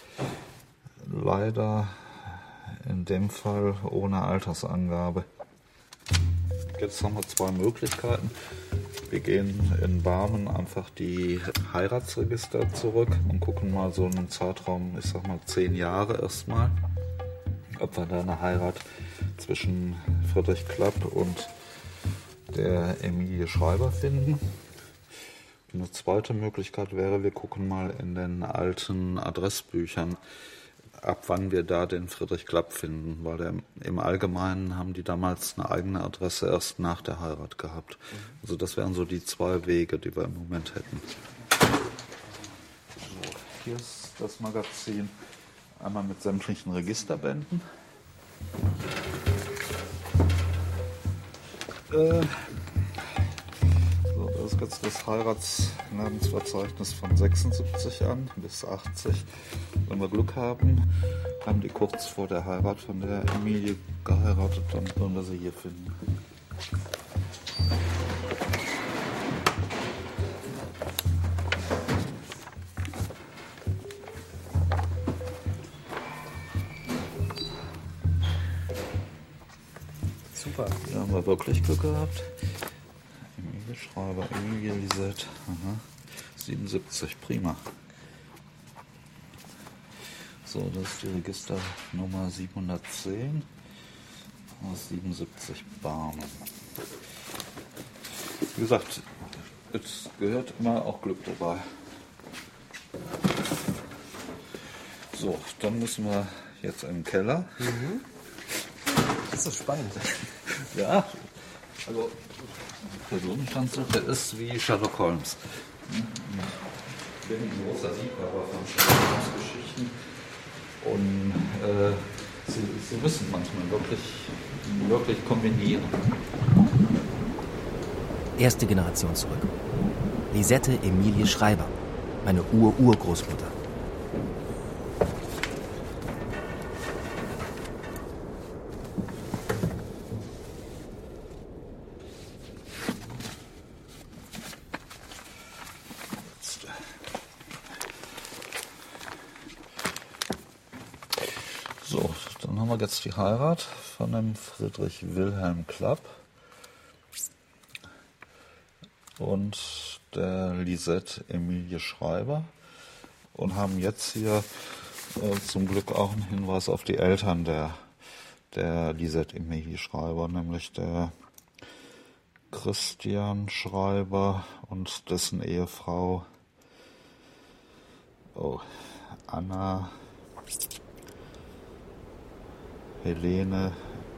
Leider in dem Fall ohne Altersangabe. Jetzt haben wir zwei Möglichkeiten. Wir gehen in Barmen einfach die Heiratsregister zurück und gucken mal so einen Zeitraum, ich sag mal zehn Jahre erstmal, ob wir da eine Heirat zwischen Friedrich Klapp und der Emilie Schreiber finden. Eine zweite Möglichkeit wäre, wir gucken mal in den alten Adressbüchern, ab wann wir da den Friedrich Klapp finden, weil der, im Allgemeinen haben die damals eine eigene Adresse erst nach der Heirat gehabt. Also das wären so die zwei Wege, die wir im Moment hätten. So, hier ist das Magazin einmal mit sämtlichen Registerbänden. Äh, so, das ist jetzt das Heiratsnamensverzeichnis von sechsundsiebzig an bis achtzig. Wenn wir Glück haben, haben die kurz vor der Heirat von der Emilie geheiratet, dann würden wir sie hier finden. Super. Da haben wir wirklich Glück gehabt. Emilie Schreiber, Emilie Lisette, aha. siebenundsiebzig, prima. So, das ist die Registernummer siebenhundertzehn aus siebenundsiebzig Barmen. Wie gesagt, es gehört immer auch Glück dabei. So, dann müssen wir jetzt in den Keller. Mhm. Das ist spannend. Ja, also Personenstandssuche ist wie Sherlock Holmes. Ich bin ein großer Liebhaber von Sherlock Holmes Geschichten. Und äh, sie, sie müssen manchmal wirklich, wirklich kombinieren. Erste Generation zurück. Lisette Emilie Schreiber, meine Ur-Urgroßmutter. So, dann haben wir jetzt die Heirat von dem Friedrich Wilhelm Klapp und der Lisette Emilie Schreiber und haben jetzt hier äh, zum Glück auch einen Hinweis auf die Eltern der, der Lisette Emilie Schreiber, nämlich der Christian Schreiber und dessen Ehefrau oh, Anna Helene,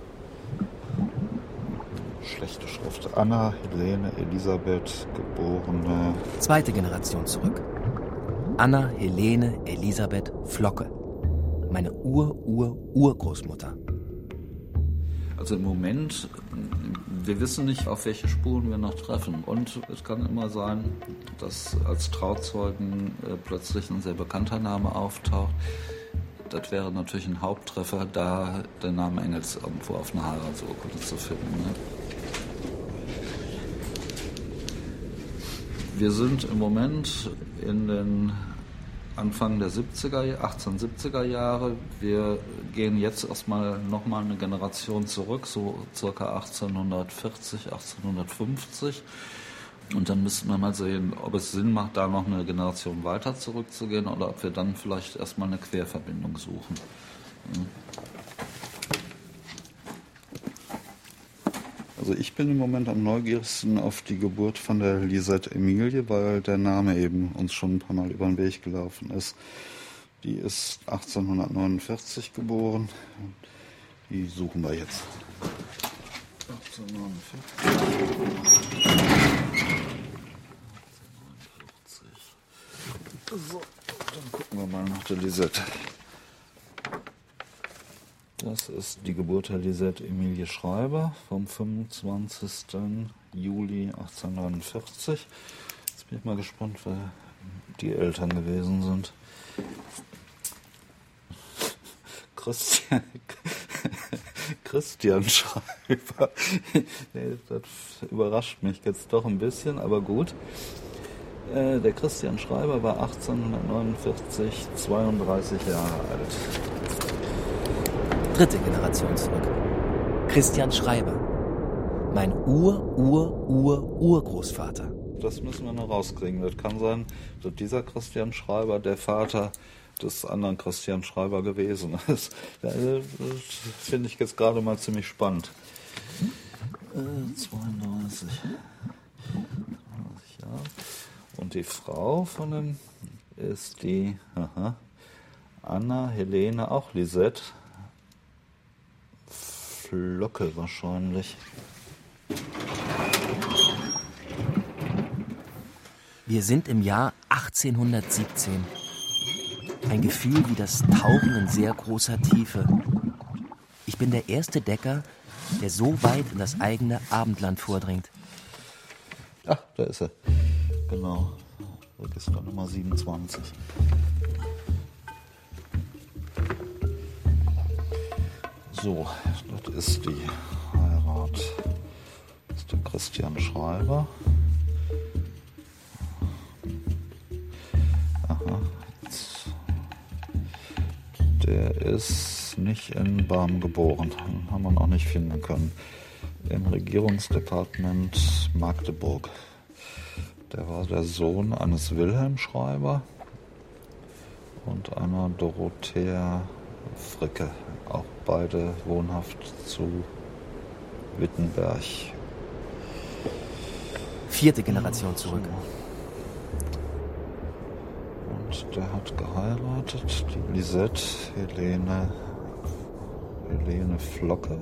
schlechte Schrift, Anna Helene Elisabeth, geborene... Zweite Generation zurück. Anna Helene Elisabeth Flocke, meine Ur-Ur-Urgroßmutter. Also im Moment, wir wissen nicht, auf welche Spuren wir noch treffen. Und es kann immer sein, dass als Trauzeugen äh, plötzlich ein sehr bekannter Name auftaucht. Das wäre natürlich ein Haupttreffer, da der Name Engels irgendwo auf einer Heiratsurkunde zu finden. Ne? Wir sind im Moment in den Anfang der siebziger, achtzehnhundertsiebziger Jahre. Wir gehen jetzt erstmal nochmal eine Generation zurück, so circa achtzehnhundertvierzig, achtzehnhundertfünfzig. Und dann müssen wir mal sehen, ob es Sinn macht, da noch eine Generation weiter zurückzugehen oder ob wir dann vielleicht erstmal eine Querverbindung suchen. Also ich bin im Moment am neugierigsten auf die Geburt von der Lisette Emilie, weil der Name eben uns schon ein paar Mal über den Weg gelaufen ist. Die ist achtzehnhundertneunundvierzig geboren. Die suchen wir jetzt. achtzehnhundertneunundvierzig. So, dann gucken wir mal nach der Lisette. Das ist die Geburt der Lisette Emilie Schreiber vom fünfundzwanzigsten Juli achtzehnhundertneunundvierzig. Jetzt bin ich mal gespannt, wer die Eltern gewesen sind. Christian, Christian Schreiber. Nee, das überrascht mich jetzt doch ein bisschen, aber gut. Der Christian Schreiber war achtzehnhundertneunundvierzig zweiunddreißig Jahre alt. Dritte Generation zurück. Christian Schreiber. Mein Ur-Ur-Ur-Urgroßvater. Das müssen wir noch rauskriegen. Das kann sein, dass dieser Christian Schreiber der Vater des anderen Christian Schreiber gewesen ist. Das finde ich jetzt gerade mal ziemlich spannend. Äh, zweiunddreißig. zweiunddreißig Jahre. Und die Frau von ihm ist die aha, Anna Helene, auch Lisette Flocke wahrscheinlich. Wir sind im Jahr achtzehnhundertsiebzehn. Ein Gefühl wie das Tauchen in sehr großer Tiefe. Ich bin der erste Decker, der so weit in das eigene Abendland vordringt. Ach, da ist er. Genau. Register Nummer siebenundzwanzig. So, das ist die Heirat. Das ist der Christian Schreiber. Aha. Jetzt. Der ist nicht in Barm geboren. Den haben wir noch nicht finden können. Im Regierungsdepartement Magdeburg. Der war der Sohn eines Wilhelm Schreiber und einer Dorothea Fricke, auch beide wohnhaft zu Wittenberg. Vierte Generation zurück. Und der hat geheiratet, die Lisette Helene, Helene Flocke.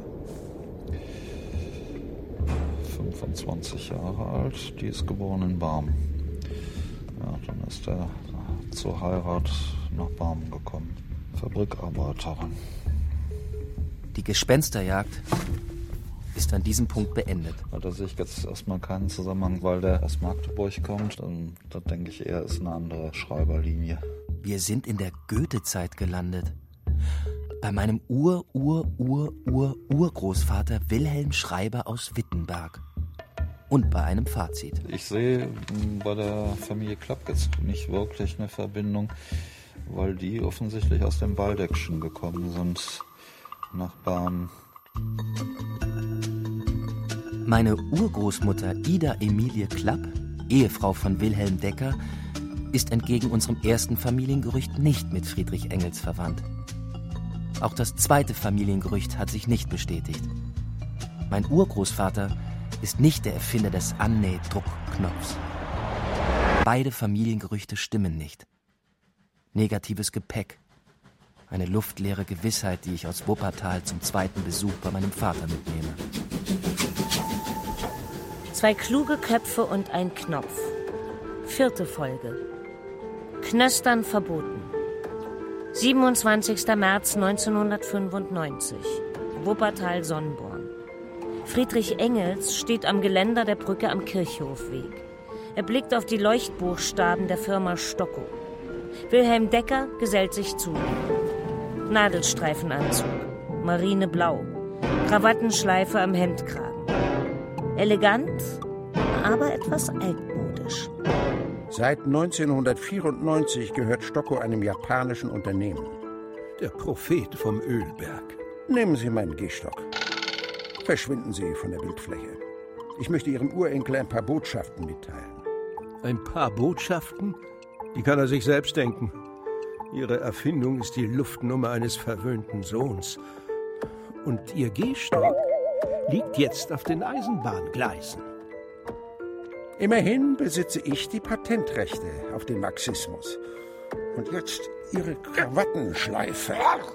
fünfundzwanzig Jahre alt, die ist geboren in Barm. Ja, dann ist er zur Heirat nach Barm gekommen. Fabrikarbeiterin. Die Gespensterjagd ist an diesem Punkt beendet. Da sehe ich jetzt erstmal keinen Zusammenhang, weil der aus Magdeburg kommt. Und da denke ich eher, ist eine andere Schreiberlinie. Wir sind in der Goethe-Zeit gelandet. Bei meinem Ur-Ur-Ur-Ur-Urgroßvater Wilhelm Schreiber aus Wittenberg. Und bei einem Fazit. Ich sehe bei der Familie Klapp jetzt nicht wirklich eine Verbindung, weil die offensichtlich aus dem Waldeckschen gekommen sind, nach Barm. Meine Urgroßmutter Ida Emilie Klapp, Ehefrau von Wilhelm Decker, ist entgegen unserem ersten Familiengerücht nicht mit Friedrich Engels verwandt. Auch das zweite Familiengerücht hat sich nicht bestätigt. Mein Urgroßvater ist nicht der Erfinder des Annähdruckknopfs. Beide Familiengerüchte stimmen nicht. Negatives Gepäck. Eine luftleere Gewissheit, die ich aus Wuppertal zum zweiten Besuch bei meinem Vater mitnehme. Zwei kluge Köpfe und ein Knopf. Vierte Folge. Knöstern verboten. siebenundzwanzigster März neunzehnhundertfünfundneunzig. Wuppertal-Sonnborn. Friedrich Engels steht am Geländer der Brücke am Kirchhofweg. Er blickt auf die Leuchtbuchstaben der Firma Stocko. Wilhelm Decker gesellt sich zu. Nadelstreifenanzug, marineblau, Krawattenschleife am Hemdkragen. Elegant, aber etwas altmodisch. Seit neunzehnhundertvierundneunzig gehört Stocko einem japanischen Unternehmen. Der Prophet vom Ölberg. Nehmen Sie meinen Gehstock. Verschwinden Sie von der Bildfläche. Ich möchte Ihrem Urenkel ein paar Botschaften mitteilen. Ein paar Botschaften? Die kann er sich selbst denken. Ihre Erfindung ist die Luftnummer eines verwöhnten Sohns. Und Ihr Gehstock liegt jetzt auf den Eisenbahngleisen. Immerhin besitze ich die Patentrechte auf den Marxismus. Und jetzt Ihre Krawattenschleife.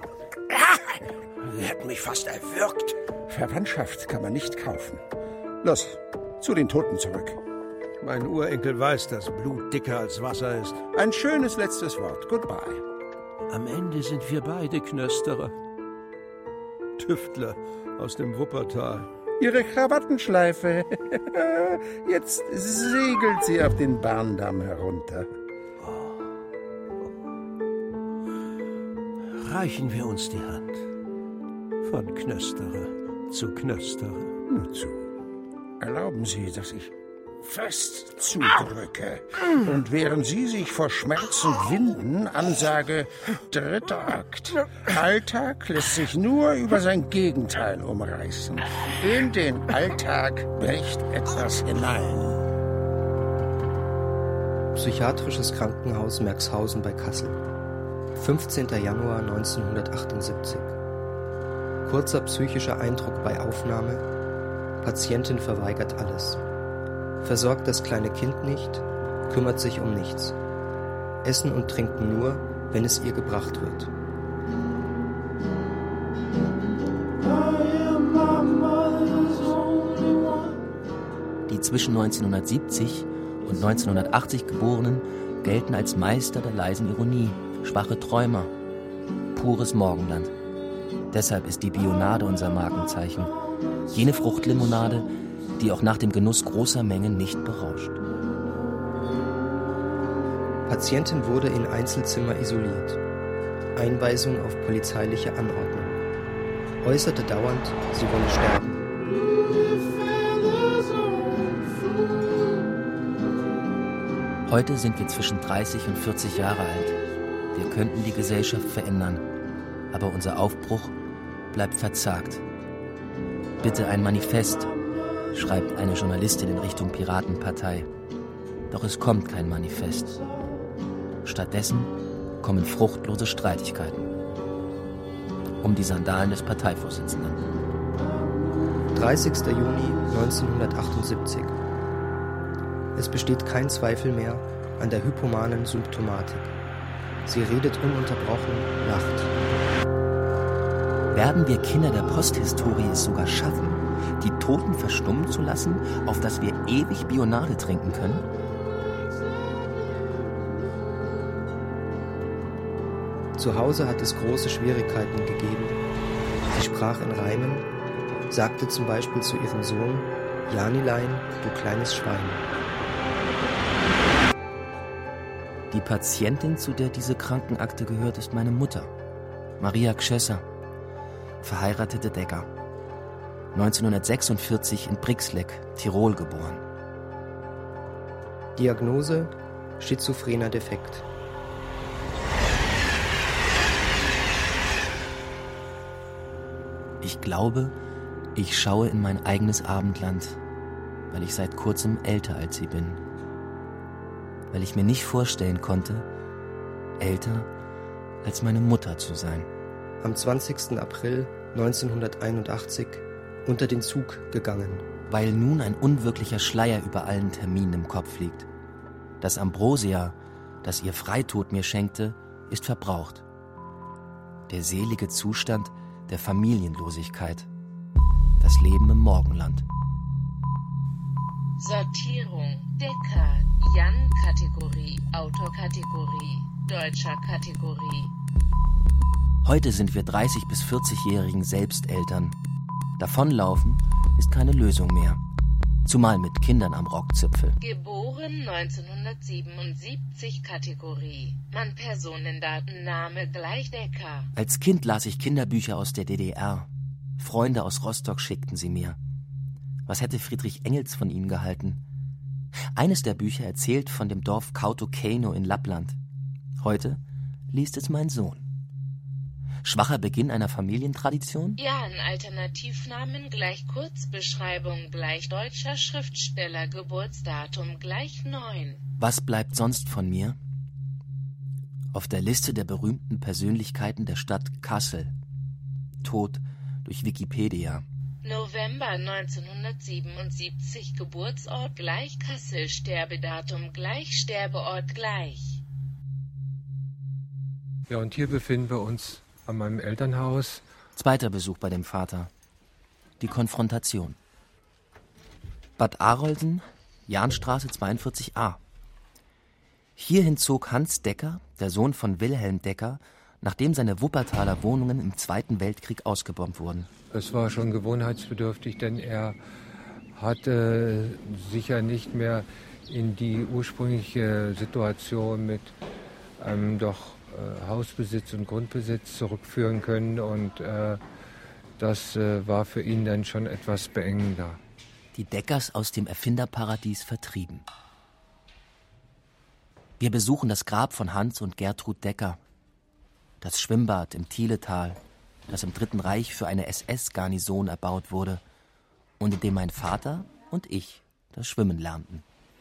Sie hätten mich fast erwürgt. Verwandtschaft kann man nicht kaufen. Los, zu den Toten zurück. Mein Urenkel weiß, dass Blut dicker als Wasser ist. Ein schönes letztes Wort. Goodbye. Am Ende sind wir beide Knösterer. Tüftler aus dem Wuppertal. Ihre Krawattenschleife. Jetzt segelt sie auf den Bahndamm herunter. Reichen wir uns die Hand. Von Knösterer zu Knösterer. Nur zu. Erlauben Sie, dass ich fest zudrücke und während Sie sich vor Schmerzen winden, ansage, dritter Akt. Alltag lässt sich nur über sein Gegenteil umreißen. In den Alltag bricht etwas hinein. Psychiatrisches Krankenhaus Merxhausen bei Kassel. fünfzehnter Januar neunzehnhundertachtundsiebzig. Kurzer psychischer Eindruck bei Aufnahme. Patientin verweigert alles. Versorgt das kleine Kind nicht, kümmert sich um nichts. Essen und trinken nur, wenn es ihr gebracht wird. Die zwischen neunzehnhundertsiebzig und neunzehnhundertachtzig Geborenen gelten als Meister der leisen Ironie, schwache Träumer, pures Morgenland. Deshalb ist die Bionade unser Markenzeichen. Jene Fruchtlimonade, die auch nach dem Genuss großer Mengen nicht berauscht. Patientin wurde in Einzelzimmer isoliert. Einweisung auf polizeiliche Anordnung. Äußerte dauernd, sie wolle sterben. Heute sind wir zwischen dreißig und vierzig Jahre alt. Wir könnten die Gesellschaft verändern, aber unser Aufbruch bleibt verzagt. Bitte ein Manifest, schreibt eine Journalistin in Richtung Piratenpartei. Doch es kommt kein Manifest. Stattdessen kommen fruchtlose Streitigkeiten um die Sandalen des Parteivorsitzenden. dreißigster Juni neunzehnhundertachtundsiebzig. Es besteht kein Zweifel mehr an der hypomanen Symptomatik. Sie redet ununterbrochen, lacht. Werden wir Kinder der Posthistorie es sogar schaffen, die Toten verstummen zu lassen, auf dass wir ewig Bionade trinken können? Zu Hause hat es große Schwierigkeiten gegeben. Sie sprach in Reimen, sagte zum Beispiel zu ihrem Sohn, Janilein, du kleines Schwein. Die Patientin, zu der diese Krankenakte gehört, ist meine Mutter, Maria Gschösser, verheiratete Decker. neunzehnhundertsechsundvierzig in Brixleck, Tirol geboren. Diagnose: schizophrener Defekt. Ich glaube, ich schaue in mein eigenes Abendland, weil ich seit kurzem älter als sie bin. Weil ich mir nicht vorstellen konnte, älter als meine Mutter zu sein. Am zwanzigsten April neunzehnhunderteinundachtzig unter den Zug gegangen. Weil nun ein unwirklicher Schleier über allen Terminen im Kopf liegt. Das Ambrosia, das ihr Freitod mir schenkte, ist verbraucht. Der selige Zustand der Familienlosigkeit. Das Leben im Morgenland. Sortierung. Decker. Jan-Kategorie. Autorkategorie. Deutscher Kategorie. Heute sind wir dreißig- bis vierzig-jährigen Selbsteltern. Davonlaufen ist keine Lösung mehr. Zumal mit Kindern am Rockzipfel. Geboren neunzehnhundertsiebenundsiebzig Kategorie. Mann, Personendaten, Name gleich Decker. Als Kind las ich Kinderbücher aus der D D R. Freunde aus Rostock schickten sie mir. Was hätte Friedrich Engels von ihnen gehalten? Eines der Bücher erzählt von dem Dorf Kautokeino in Lappland. Heute liest es mein Sohn. Schwacher Beginn einer Familientradition? Ja, ein Alternativnamen gleich Kurzbeschreibung gleich deutscher Schriftsteller, Geburtsdatum gleich neun. Was bleibt sonst von mir? Auf der Liste der berühmten Persönlichkeiten der Stadt Kassel. Tod durch Wikipedia. November neunzehnhundertsiebenundsiebzig, Geburtsort gleich Kassel, Sterbedatum gleich Sterbeort gleich. Ja, und hier befinden wir uns an meinem Elternhaus. Zweiter Besuch bei dem Vater. Die Konfrontation. Bad Arolsen, Jahnstraße zweiundvierzig a. Hierhin zog Hans Decker, der Sohn von Wilhelm Decker, nachdem seine Wuppertaler Wohnungen im Zweiten Weltkrieg ausgebombt wurden. Es war schon gewohnheitsbedürftig, denn er hatte sich ja nicht mehr in die ursprüngliche Situation mit einem doch äh, Hausbesitz und Grundbesitz zurückführen können. Und äh, das äh, war für ihn dann schon etwas beengender. Die Deckers aus dem Erfinderparadies vertrieben. Wir besuchen das Grab von Hans und Gertrud Decker. Das Schwimmbad im Thieletal, das im Dritten Reich für eine S S-Garnison erbaut wurde und in dem mein Vater und ich das Schwimmen lernten.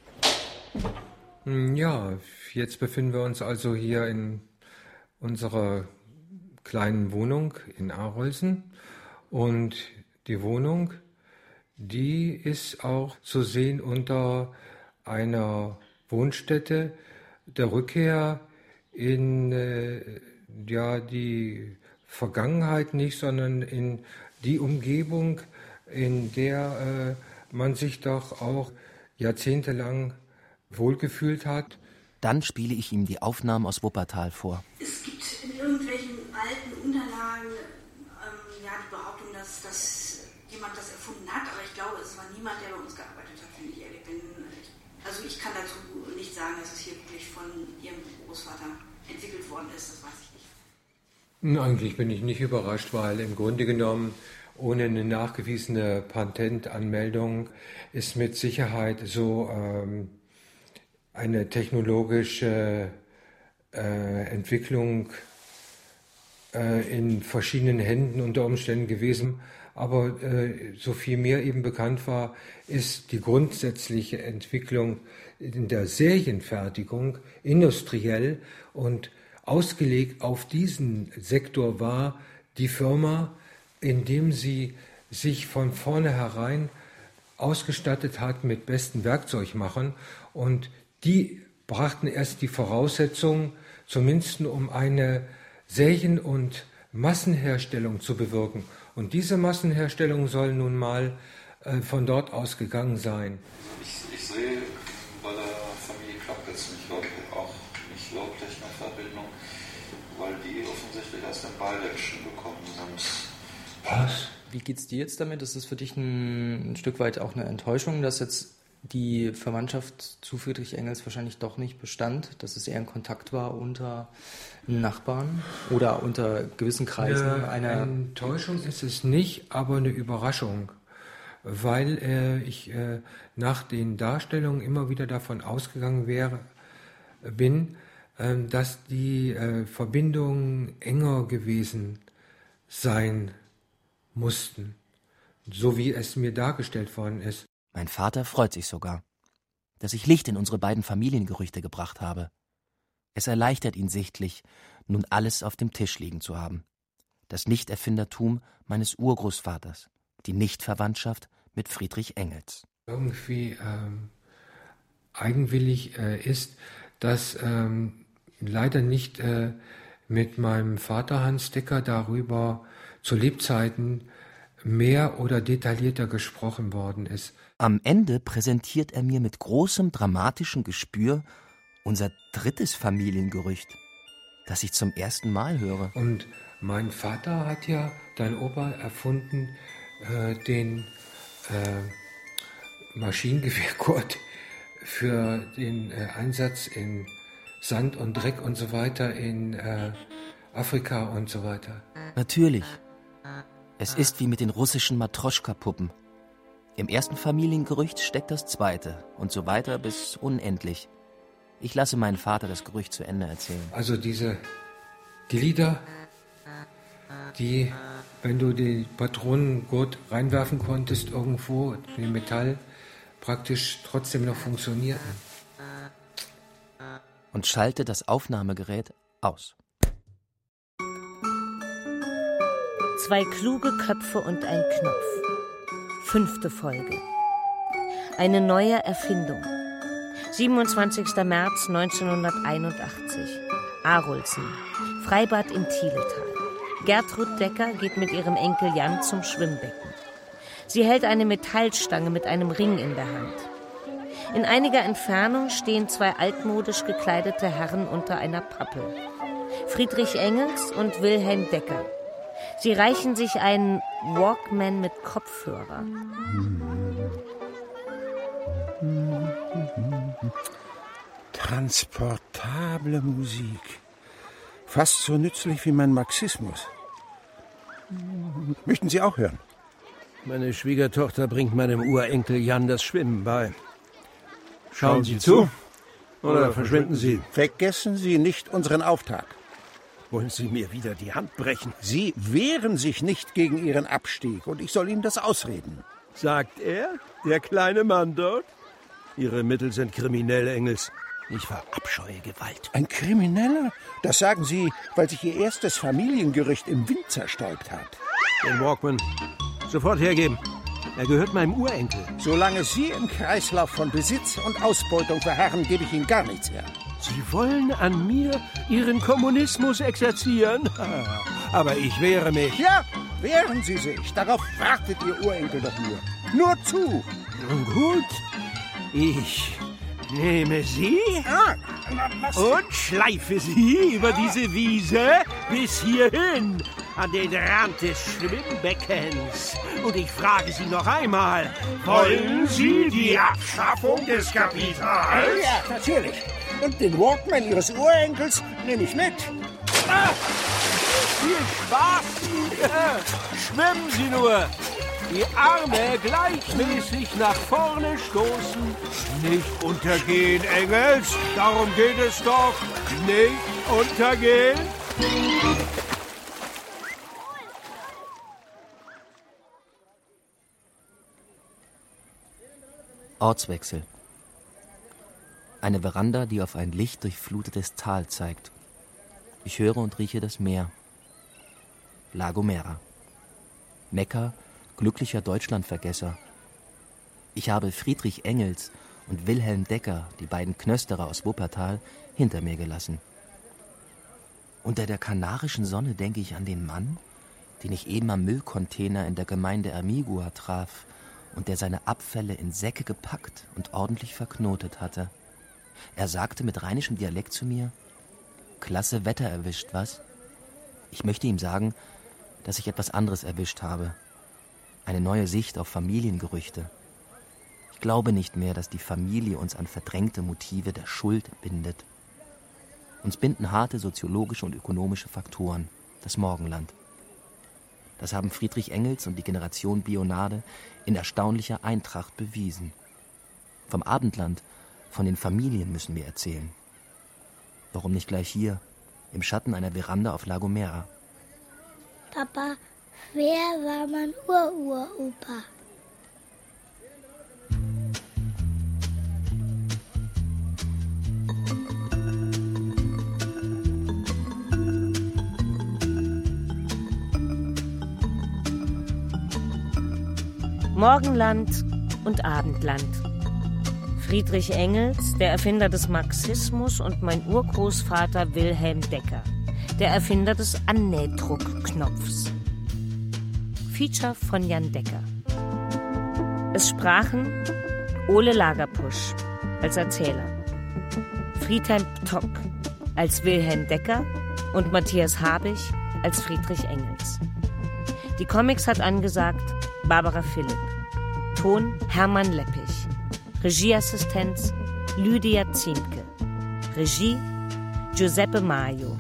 Ja, jetzt befinden wir uns also hier in unserer kleinen Wohnung in Arolsen. Und die Wohnung, die ist auch zu sehen unter einer Wohnstätte der Rückkehr in äh, ja, die Vergangenheit nicht, sondern in die Umgebung, in der äh, man sich doch auch jahrzehntelang wohlgefühlt hat. Dann spiele ich ihm die Aufnahmen aus Wuppertal vor. Es gibt in irgendwelchen alten Unterlagen ähm, ja, die Behauptung, dass, dass jemand das erfunden hat, aber ich glaube, es war niemand, der bei uns gearbeitet hat, wenn ich ehrlich bin. Also ich kann dazu nicht sagen, dass es hier wirklich von Ihrem Großvater entwickelt worden ist, das weiß ich nicht. Eigentlich bin ich nicht überrascht, weil im Grunde genommen ohne eine nachgewiesene Patentanmeldung ist mit Sicherheit so ähm, eine technologische äh, Entwicklung äh, in verschiedenen Händen unter Umständen gewesen. Aber äh, so viel mir eben bekannt war, ist die grundsätzliche Entwicklung in der Serienfertigung industriell und ausgelegt auf diesen Sektor war die Firma, indem sie sich von vornherein ausgestattet hat mit besten Werkzeugmachern, und die brachten erst die Voraussetzungen, zumindest um eine Serien- und Massenherstellung zu bewirken. Und diese Massenherstellung soll nun mal äh, von dort ausgegangen sein. Ich, ich sehe bei der Familie Klapp jetzt nicht auch nicht Lauttechnikverbindung, weil die offensichtlich aus dem Bayerischen gekommen sind. Was? Wie geht's dir jetzt damit? Ist das für dich ein, ein Stück weit auch eine Enttäuschung, dass jetzt die Verwandtschaft zu Friedrich Engels wahrscheinlich doch nicht bestand, dass es eher ein Kontakt war unter Nachbarn oder unter gewissen Kreisen? Eine einer Enttäuschung ist es nicht, aber eine Überraschung, weil äh, ich äh, nach den Darstellungen immer wieder davon ausgegangen wäre, bin, äh, dass die äh, Verbindungen enger gewesen sein mussten, so wie es mir dargestellt worden ist. Mein Vater freut sich sogar, dass ich Licht in unsere beiden Familiengerüchte gebracht habe. Es erleichtert ihn sichtlich, nun alles auf dem Tisch liegen zu haben. Das Nichterfindertum meines Urgroßvaters, die Nichtverwandtschaft mit Friedrich Engels. Irgendwie ähm, eigenwillig äh, ist, dass ähm, leider nicht äh, mit meinem Vater Hans Decker darüber zu Lebzeiten mehr oder detaillierter gesprochen worden ist. Am Ende präsentiert er mir mit großem dramatischen Gespür unser drittes Familiengerücht, das ich zum ersten Mal höre. Und mein Vater hat ja, dein Opa, erfunden äh, den äh, Maschinengewehrgurt für den äh, Einsatz in Sand und Dreck und so weiter in äh, Afrika und so weiter. Natürlich. Es ist wie mit den russischen Matroschka-Puppen. Im ersten Familiengerücht steckt das zweite und so weiter bis unendlich. Ich lasse meinen Vater das Gerücht zu Ende erzählen. Also diese Glieder, die, wenn du die Patronengurt reinwerfen konntest irgendwo, den Metall, praktisch trotzdem noch funktionierten. Und schalte das Aufnahmegerät aus. Zwei kluge Köpfe und ein Knopf. Fünfte Folge. Eine neue Erfindung. siebenundzwanzigster März neunzehnhunderteinundachtzig. Arolsen. Freibad im Thieletal. Gertrud Decker geht mit ihrem Enkel Jan zum Schwimmbecken. Sie hält eine Metallstange mit einem Ring in der Hand. In einiger Entfernung stehen zwei altmodisch gekleidete Herren unter einer Pappel. Friedrich Engels und Wilhelm Decker. Sie reichen sich einen Walkman mit Kopfhörer. Transportable Musik. Fast so nützlich wie mein Marxismus. Möchten Sie auch hören? Meine Schwiegertochter bringt meinem Urenkel Jan das Schwimmen bei. Schauen, Schauen Sie zu oder, oder verschwinden Sie. Vergessen Sie nicht unseren Auftrag. Wollen Sie mir wieder die Hand brechen? Sie wehren sich nicht gegen Ihren Abstieg und ich soll Ihnen das ausreden. Sagt er, der kleine Mann dort? Ihre Mittel sind kriminell, Engels. Ich verabscheue Gewalt. Ein Krimineller? Das sagen Sie, weil sich Ihr erstes Familiengerücht im Wind zerstäubt hat. Den Walkman sofort hergeben. Er gehört meinem Urenkel. Solange Sie im Kreislauf von Besitz und Ausbeutung verharren, gebe ich Ihnen gar nichts her. Sie wollen an mir Ihren Kommunismus exerzieren? Aber ich wehre mich. Ja, wehren Sie sich. Darauf wartet Ihr Urenkel doch nur. Nur zu. Nun gut, ich nehme Sie ah, und schleife Sie über diese Wiese bis hierhin an den Rand des Schwimmbeckens. Und ich frage Sie noch einmal, wollen Sie die Abschaffung des Kapitals? Ja, natürlich. Und den Walkman Ihres Urenkels nehme ich mit. Ah, viel Spaß! Schwimmen Sie nur! Die Arme gleichmäßig nach vorne stoßen. Nicht untergehen, Engels. Darum geht es doch. Nicht untergehen. Ortswechsel. Eine Veranda, die auf ein lichtdurchflutetes Tal zeigt. Ich höre und rieche das Meer. La Gomera. Mekka glücklicher Deutschlandvergesser. Ich habe Friedrich Engels und Wilhelm Decker, die beiden Knösterer aus Wuppertal, hinter mir gelassen. Unter der kanarischen Sonne denke ich an den Mann, den ich eben am Müllcontainer in der Gemeinde Ermigua traf und der seine Abfälle in Säcke gepackt und ordentlich verknotet hatte. Er sagte mit rheinischem Dialekt zu mir: Klasse Wetter erwischt, was? Ich möchte ihm sagen, dass ich etwas anderes erwischt habe. Eine neue Sicht auf Familiengerüchte. Ich glaube nicht mehr, dass die Familie uns an verdrängte Motive der Schuld bindet. Uns binden harte soziologische und ökonomische Faktoren, das Morgenland. Das haben Friedrich Engels und die Generation Bionade in erstaunlicher Eintracht bewiesen. Vom Abendland, von den Familien müssen wir erzählen. Warum nicht gleich hier, im Schatten einer Veranda auf La Gomera? Papa, wer war mein Ur-Ur-Opa? Morgenland und Abendland. Friedrich Engels, der Erfinder des Marxismus, und mein Urgroßvater Wilhelm Decker, der Erfinder des Annähdruckknopfs. Feature von Jan Decker. Es sprachen Ole Lagerpusch als Erzähler, Friedhelm Ptock als Wilhelm Decker und Matthias Habich als Friedrich Engels. Die Comics hat angesagt Barbara Philipp. Ton Hermann Leppich. Regieassistenz Lydia Ziemke. Regie Giuseppe Maio.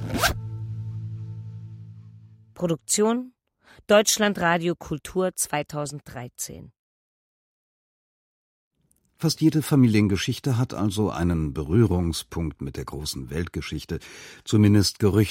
Produktion Deutschlandradio Kultur zweitausenddreizehn. Fast jede Familiengeschichte hat also einen Berührungspunkt mit der großen Weltgeschichte, zumindest gerüchteweise.